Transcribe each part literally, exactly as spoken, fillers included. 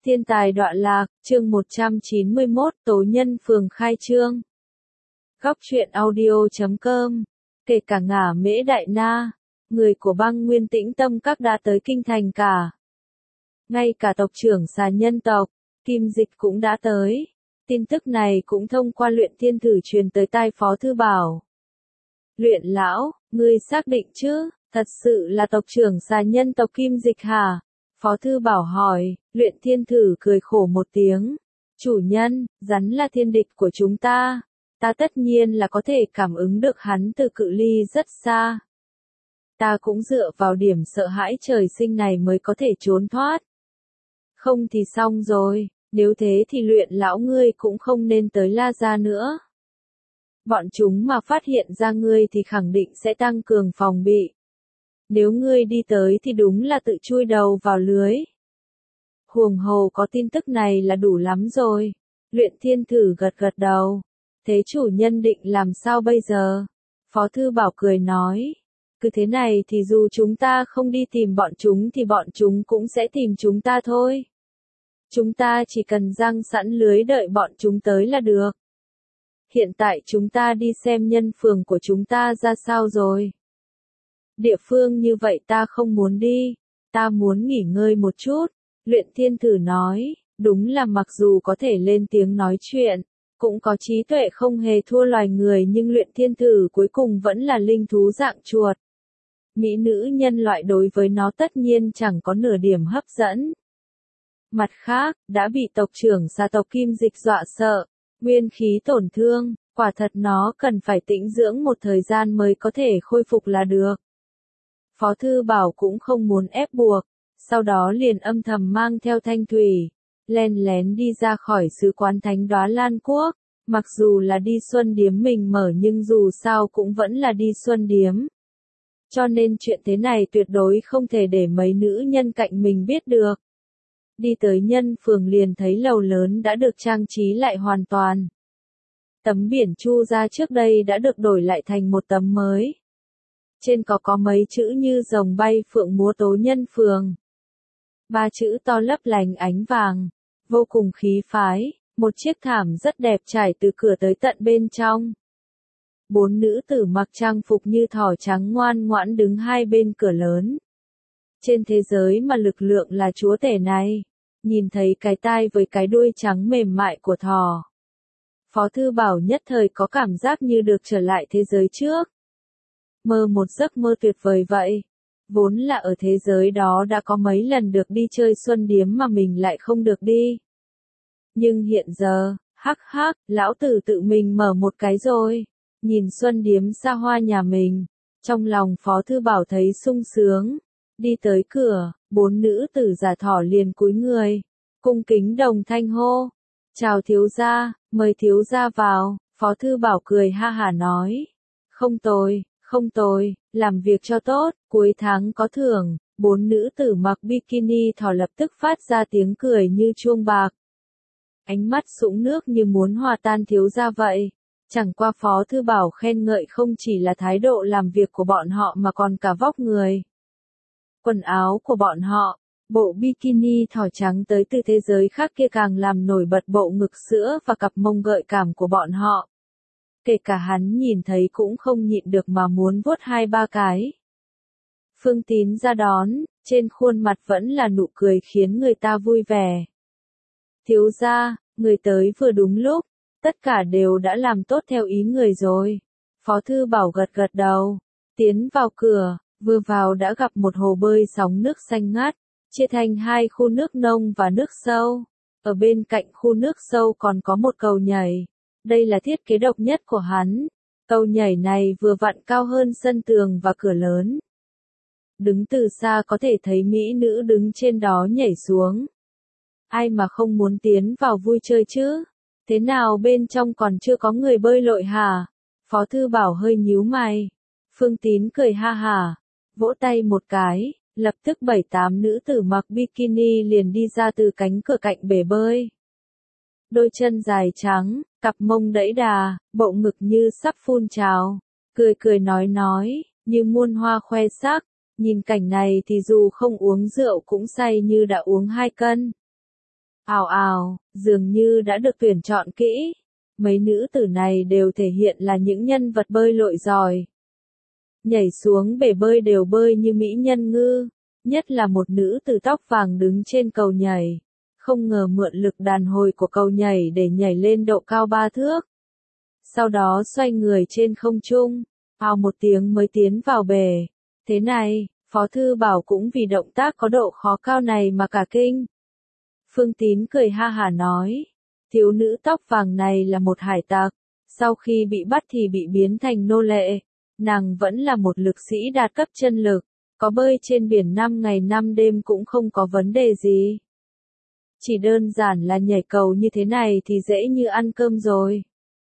Thiên tài đọa lạc, chương một trăm chín mươi mốt, tố nhân phường khai trương. Góc truyện audio chấm com, kể cả Ngả Mễ Đại Na, người của bang Nguyên Tĩnh Tâm Các đã tới kinh thành cả. Ngay cả tộc trưởng xà nhân tộc, Kim Dịch cũng đã tới. Tin tức này cũng thông qua Luyện Thiên Thử truyền tới tai Phó Thư Bảo. Luyện lão, ngươi xác định chứ, thật sự là tộc trưởng xà nhân tộc Kim Dịch hả? Phó Thư Bảo hỏi. Luyện Thiên Thử cười khổ một tiếng. Chủ nhân, rắn là thiên địch của chúng ta. Ta tất nhiên là có thể cảm ứng được hắn từ cự ly rất xa. Ta cũng dựa vào điểm sợ hãi trời sinh này mới có thể trốn thoát. Không thì xong rồi, nếu thế thì luyện lão ngươi cũng không nên tới La Gia nữa. Bọn chúng mà phát hiện ra ngươi thì khẳng định sẽ tăng cường phòng bị. Nếu ngươi đi tới thì đúng là tự chui đầu vào lưới. Huồng hồ có tin tức này là đủ lắm rồi. Luyện Thiên Thử gật gật đầu. Thế chủ nhân định làm sao bây giờ? Phó Thư Bảo cười nói. Cứ thế này thì dù chúng ta không đi tìm bọn chúng thì bọn chúng cũng sẽ tìm chúng ta thôi. Chúng ta chỉ cần giăng sẵn lưới đợi bọn chúng tới là được. Hiện tại chúng ta đi xem nhân phường của chúng ta ra sao rồi. Địa phương như vậy ta không muốn đi. Ta muốn nghỉ ngơi một chút. Luyện Thiên Thử nói, đúng là mặc dù có thể lên tiếng nói chuyện, cũng có trí tuệ không hề thua loài người nhưng Luyện Thiên Thử cuối cùng vẫn là linh thú dạng chuột. Mỹ nữ nhân loại đối với nó tất nhiên chẳng có nửa điểm hấp dẫn. Mặt khác, đã bị tộc trưởng xà tộc Kim Dịch dọa sợ, nguyên khí tổn thương, quả thật nó cần phải tĩnh dưỡng một thời gian mới có thể khôi phục là được. Phó Thư Bảo cũng không muốn ép buộc. Sau đó liền âm thầm mang theo Thanh Thủy, len lén đi ra khỏi sứ quán Thánh Đóa Lan Quốc, mặc dù là đi Xuân Điếm mình mở nhưng dù sao cũng vẫn là đi Xuân Điếm. Cho nên chuyện thế này tuyệt đối không thể để mấy nữ nhân cạnh mình biết được. Đi tới nhân phường liền thấy lầu lớn đã được trang trí lại hoàn toàn. Tấm biển Chu Gia trước đây đã được đổi lại thành một tấm mới. Trên có có mấy chữ như rồng bay phượng múa tố nhân phường. Ba chữ to lấp lánh ánh vàng, vô cùng khí phái, một chiếc thảm rất đẹp trải từ cửa tới tận bên trong. Bốn nữ tử mặc trang phục như thỏ trắng ngoan ngoãn đứng hai bên cửa lớn. Trên thế giới mà lực lượng là chúa tể này, nhìn thấy cái tai với cái đuôi trắng mềm mại của thỏ. Phó Thư Bảo nhất thời có cảm giác như được trở lại thế giới trước. Mơ một giấc mơ tuyệt vời vậy. Vốn là ở thế giới đó đã có mấy lần được đi chơi Xuân Điếm mà mình lại không được đi. Nhưng hiện giờ, hắc hắc, lão tử tự mình mở một cái rồi. Nhìn Xuân Điếm xa hoa nhà mình, trong lòng Phó Thư Bảo thấy sung sướng. Đi tới cửa, bốn nữ tử giả thỏ liền cúi người, cung kính đồng thanh hô. Chào thiếu gia, mời thiếu gia vào. Phó Thư Bảo cười ha hả nói. Không tồi. Không tồi, làm việc cho tốt, cuối tháng có thưởng. Bốn nữ tử mặc bikini thỏ lập tức phát ra tiếng cười như chuông bạc. Ánh mắt sũng nước như muốn hòa tan thiếu gia vậy. Chẳng qua Phó Thư Bảo khen ngợi không chỉ là thái độ làm việc của bọn họ mà còn cả vóc người. Quần áo của bọn họ, bộ bikini thỏ trắng tới từ thế giới khác kia càng làm nổi bật bộ ngực sữa và cặp mông gợi cảm của bọn họ. Kể cả hắn nhìn thấy cũng không nhịn được mà muốn vuốt hai ba cái. Phương Tín ra đón, trên khuôn mặt vẫn là nụ cười khiến người ta vui vẻ. Thiếu gia, người tới vừa đúng lúc, tất cả đều đã làm tốt theo ý người rồi. Phó Thư Bảo gật gật đầu, tiến vào cửa, vừa vào đã gặp một hồ bơi sóng nước xanh ngát, chia thành hai khu nước nông và nước sâu. Ở bên cạnh khu nước sâu còn có một cầu nhảy. Đây là thiết kế độc nhất của hắn. Cầu nhảy này vừa vặn cao hơn sân tường và cửa lớn. Đứng từ xa có thể thấy mỹ nữ đứng trên đó nhảy xuống. Ai mà không muốn tiến vào vui chơi chứ? Thế nào bên trong còn chưa có người bơi lội hả? Phó Thư Bảo hơi nhíu mày. Phương Tín cười ha hả, vỗ tay một cái, lập tức bảy tám nữ tử mặc bikini liền đi ra từ cánh cửa cạnh bể bơi. Đôi chân dài trắng, cặp mông đẫy đà, bộ ngực như sắp phun trào, cười cười nói nói, như muôn hoa khoe sắc, nhìn cảnh này thì dù không uống rượu cũng say như đã uống hai cân. Ào ào, dường như đã được tuyển chọn kỹ. Mấy nữ tử này đều thể hiện là những nhân vật bơi lội giỏi. Nhảy xuống bể bơi đều bơi như mỹ nhân ngư, nhất là một nữ tử tóc vàng đứng trên cầu nhảy. Không ngờ mượn lực đàn hồi của cầu nhảy để nhảy lên độ cao ba thước. Sau đó xoay người trên không trung, ào một tiếng mới tiến vào bể. Thế này, Phó Thư Bảo cũng vì động tác có độ khó cao này mà cả kinh. Phương Tín cười ha hả nói, thiếu nữ tóc vàng này là một hải tặc, sau khi bị bắt thì bị biến thành nô lệ, nàng vẫn là một lực sĩ đạt cấp chân lực, có bơi trên biển năm ngày năm đêm cũng không có vấn đề gì. Chỉ đơn giản là nhảy cầu như thế này thì dễ như ăn cơm rồi.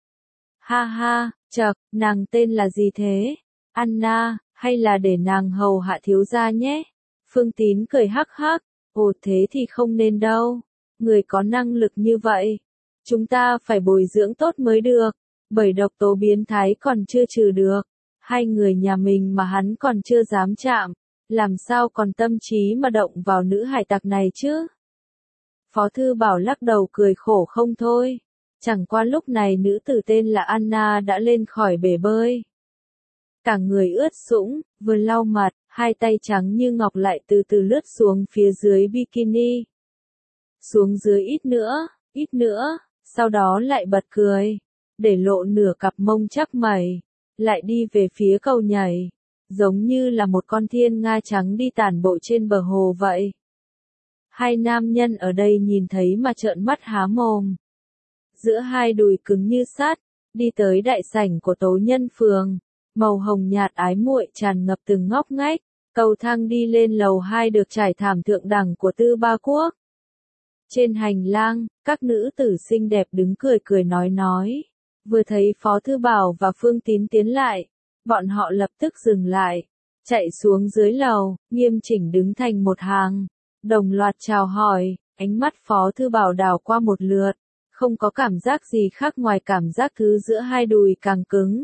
Ha ha, chậc, nàng tên là gì thế? Anna, hay là để nàng hầu hạ thiếu gia nhé? Phương Tín cười hắc hắc, ồ thế thì không nên đâu. Người có năng lực như vậy, chúng ta phải bồi dưỡng tốt mới được, bởi độc tố biến thái còn chưa trừ được. Hai người nhà mình mà hắn còn chưa dám chạm, làm sao còn tâm trí mà động vào nữ hải tặc này chứ? Phó Thư Bảo lắc đầu cười khổ không thôi. Chẳng qua lúc này nữ tử tên là Anna đã lên khỏi bể bơi. Cả người ướt sũng, vừa lau mặt, hai tay trắng như ngọc lại từ từ lướt xuống phía dưới bikini. Xuống dưới ít nữa, ít nữa, sau đó lại bật cười, để lộ nửa cặp mông chắc mẩy, lại đi về phía cầu nhảy, giống như là một con thiên nga trắng đi tản bộ trên bờ hồ vậy. Hai nam nhân ở đây nhìn thấy mà trợn mắt há mồm. Giữa hai đùi cứng như sắt, đi tới đại sảnh của tố nhân phường, màu hồng nhạt ái muội tràn ngập từng ngóc ngách, cầu thang đi lên lầu hai được trải thảm thượng đẳng của Tư Ba Quốc. Trên hành lang, các nữ tử xinh đẹp đứng cười cười nói nói, vừa thấy Phó Thư Bảo và Phương Tín tiến lại, bọn họ lập tức dừng lại, chạy xuống dưới lầu, nghiêm chỉnh đứng thành một hàng, đồng loạt chào hỏi, ánh mắt Phó Thư Bảo đảo qua một lượt, không có cảm giác gì khác ngoài cảm giác thứ giữa hai đùi càng cứng.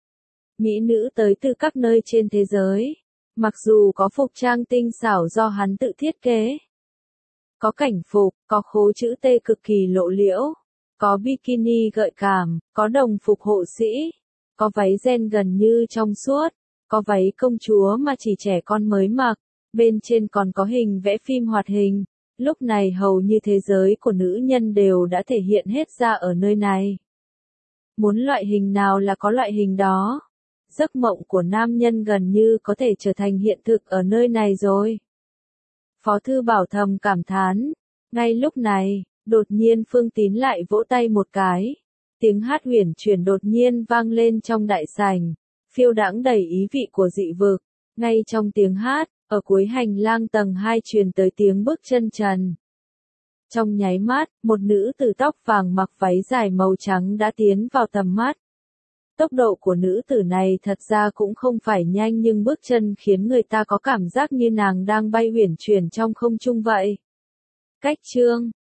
Mỹ nữ tới từ các nơi trên thế giới, mặc dù có phục trang tinh xảo do hắn tự thiết kế, có cảnh phục, có khố chữ T cực kỳ lộ liễu, có bikini gợi cảm, có đồng phục hộ sĩ, có váy ren gần như trong suốt, có váy công chúa mà chỉ trẻ con mới mặc, bên trên còn có hình vẽ phim hoạt hình. Lúc này hầu như thế giới của nữ nhân đều đã thể hiện hết ra ở nơi này. Muốn loại hình nào là có loại hình đó. Giấc mộng của nam nhân gần như có thể trở thành hiện thực ở nơi này rồi. Phó Thư Bảo thầm cảm thán. Ngay lúc này, đột nhiên Phương Tín lại vỗ tay một cái. Tiếng hát huyền chuyển đột nhiên vang lên trong đại sảnh, phiêu đãng đầy ý vị của dị vực. Ngay trong tiếng hát, ở cuối hành lang tầng hai truyền tới tiếng bước chân trần. Trong nháy mắt, một nữ tử tóc vàng mặc váy dài màu trắng đã tiến vào tầm mắt. Tốc độ của nữ tử này thật ra cũng không phải nhanh nhưng bước chân khiến người ta có cảm giác như nàng đang bay huyền chuyển trong không trung vậy. Cách chương